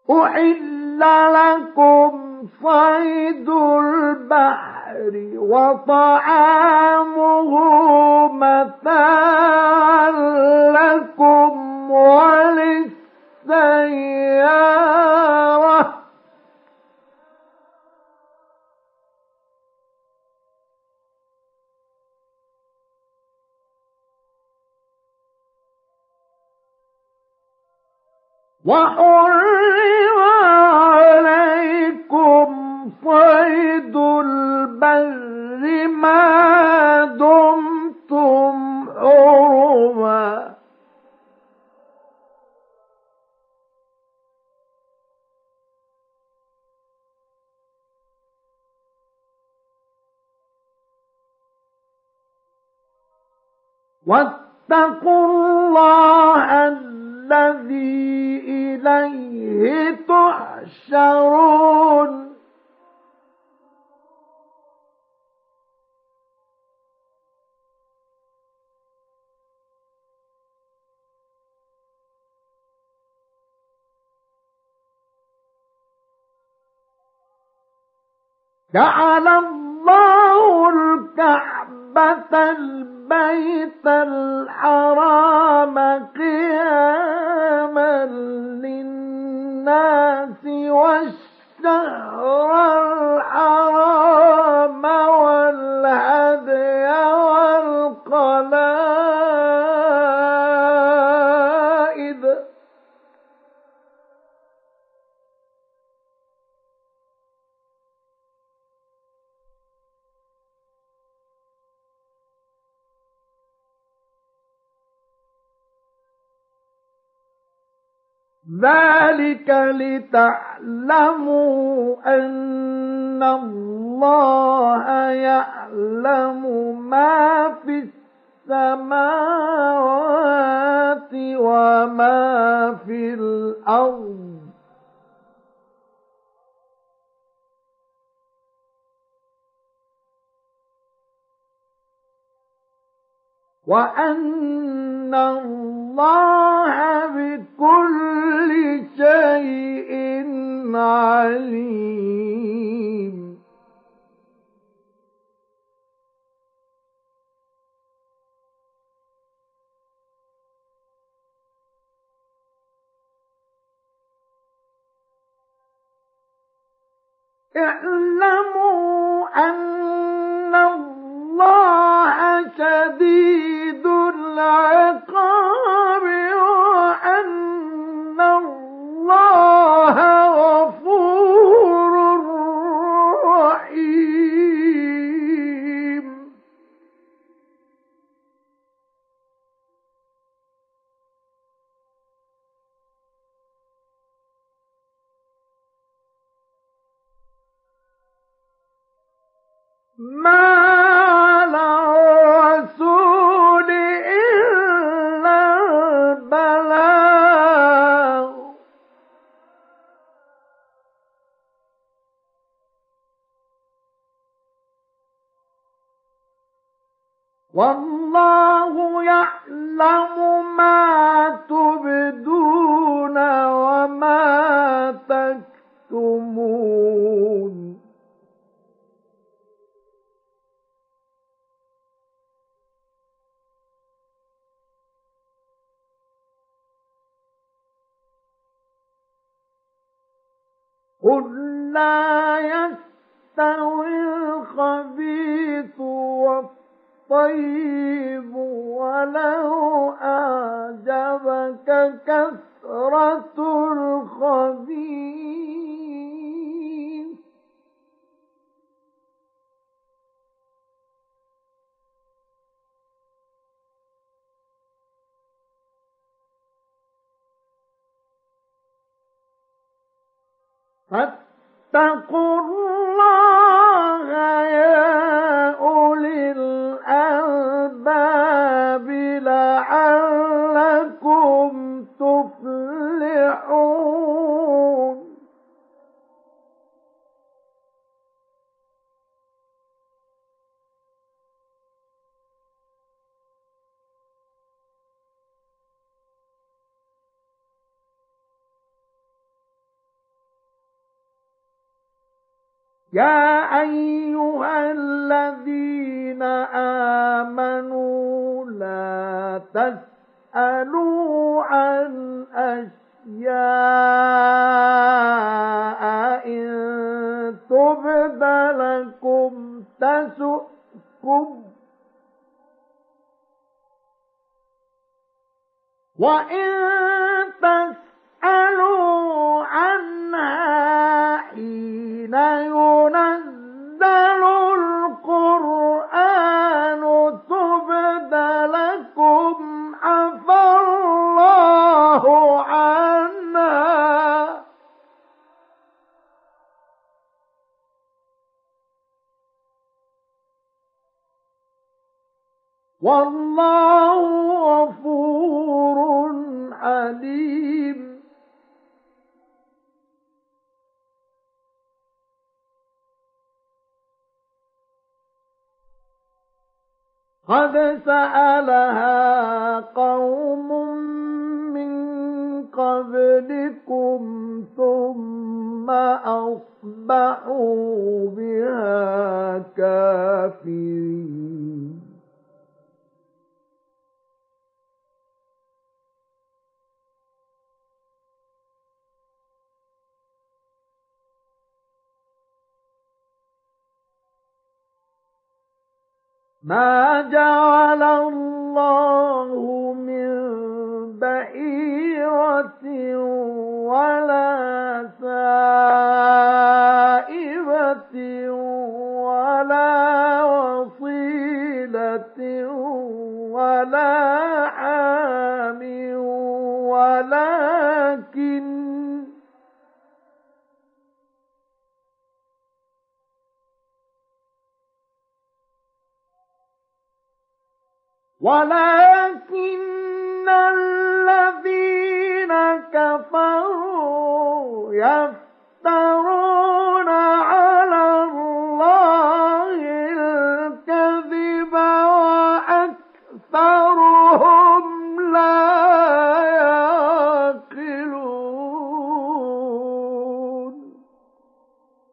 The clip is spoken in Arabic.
أحل لكم صيد البحر وطعامه متاعا لكم وللسيارة وحرم عليكم صيد البر ما دمتم حرما واتقوا الله الذي إليه تحشرون جعل الله الكعبة البيت الحرام قياما للناس والشهر الحرام والهدي والقلائد ذلك لتعلموا أن الله يعلم ما في السماوات وما في الأرض وأن الله بكل شيء عليم اعلموا أن الله شديد العقاب وأن الله غفور رحيم ما على الرسول إلا البلاغ والله يعلم ما تبدون وما تكتمون قل لا يستوي الخبيث والطيب ولو أعجبك كثرة الخبيث فاتقوا الله يا أولي الألباب لعلكم تفلحون يا أيها الذين آمنوا لا تسألوا عن أشياء إن تبد لكم تسؤكم وإن تسألوا عنها حين ينزل القرآن تبد لكم عفى الله عنها والله غفور حليم. قد سألها قوم من قبلكم ثم أصبحوا بها كافرين. ما جعل الله من بحيرة ولا سائبة ولا وصيلة ولا حام ولكن الذين كفروا يفترون على الله الكذب وأكثرهم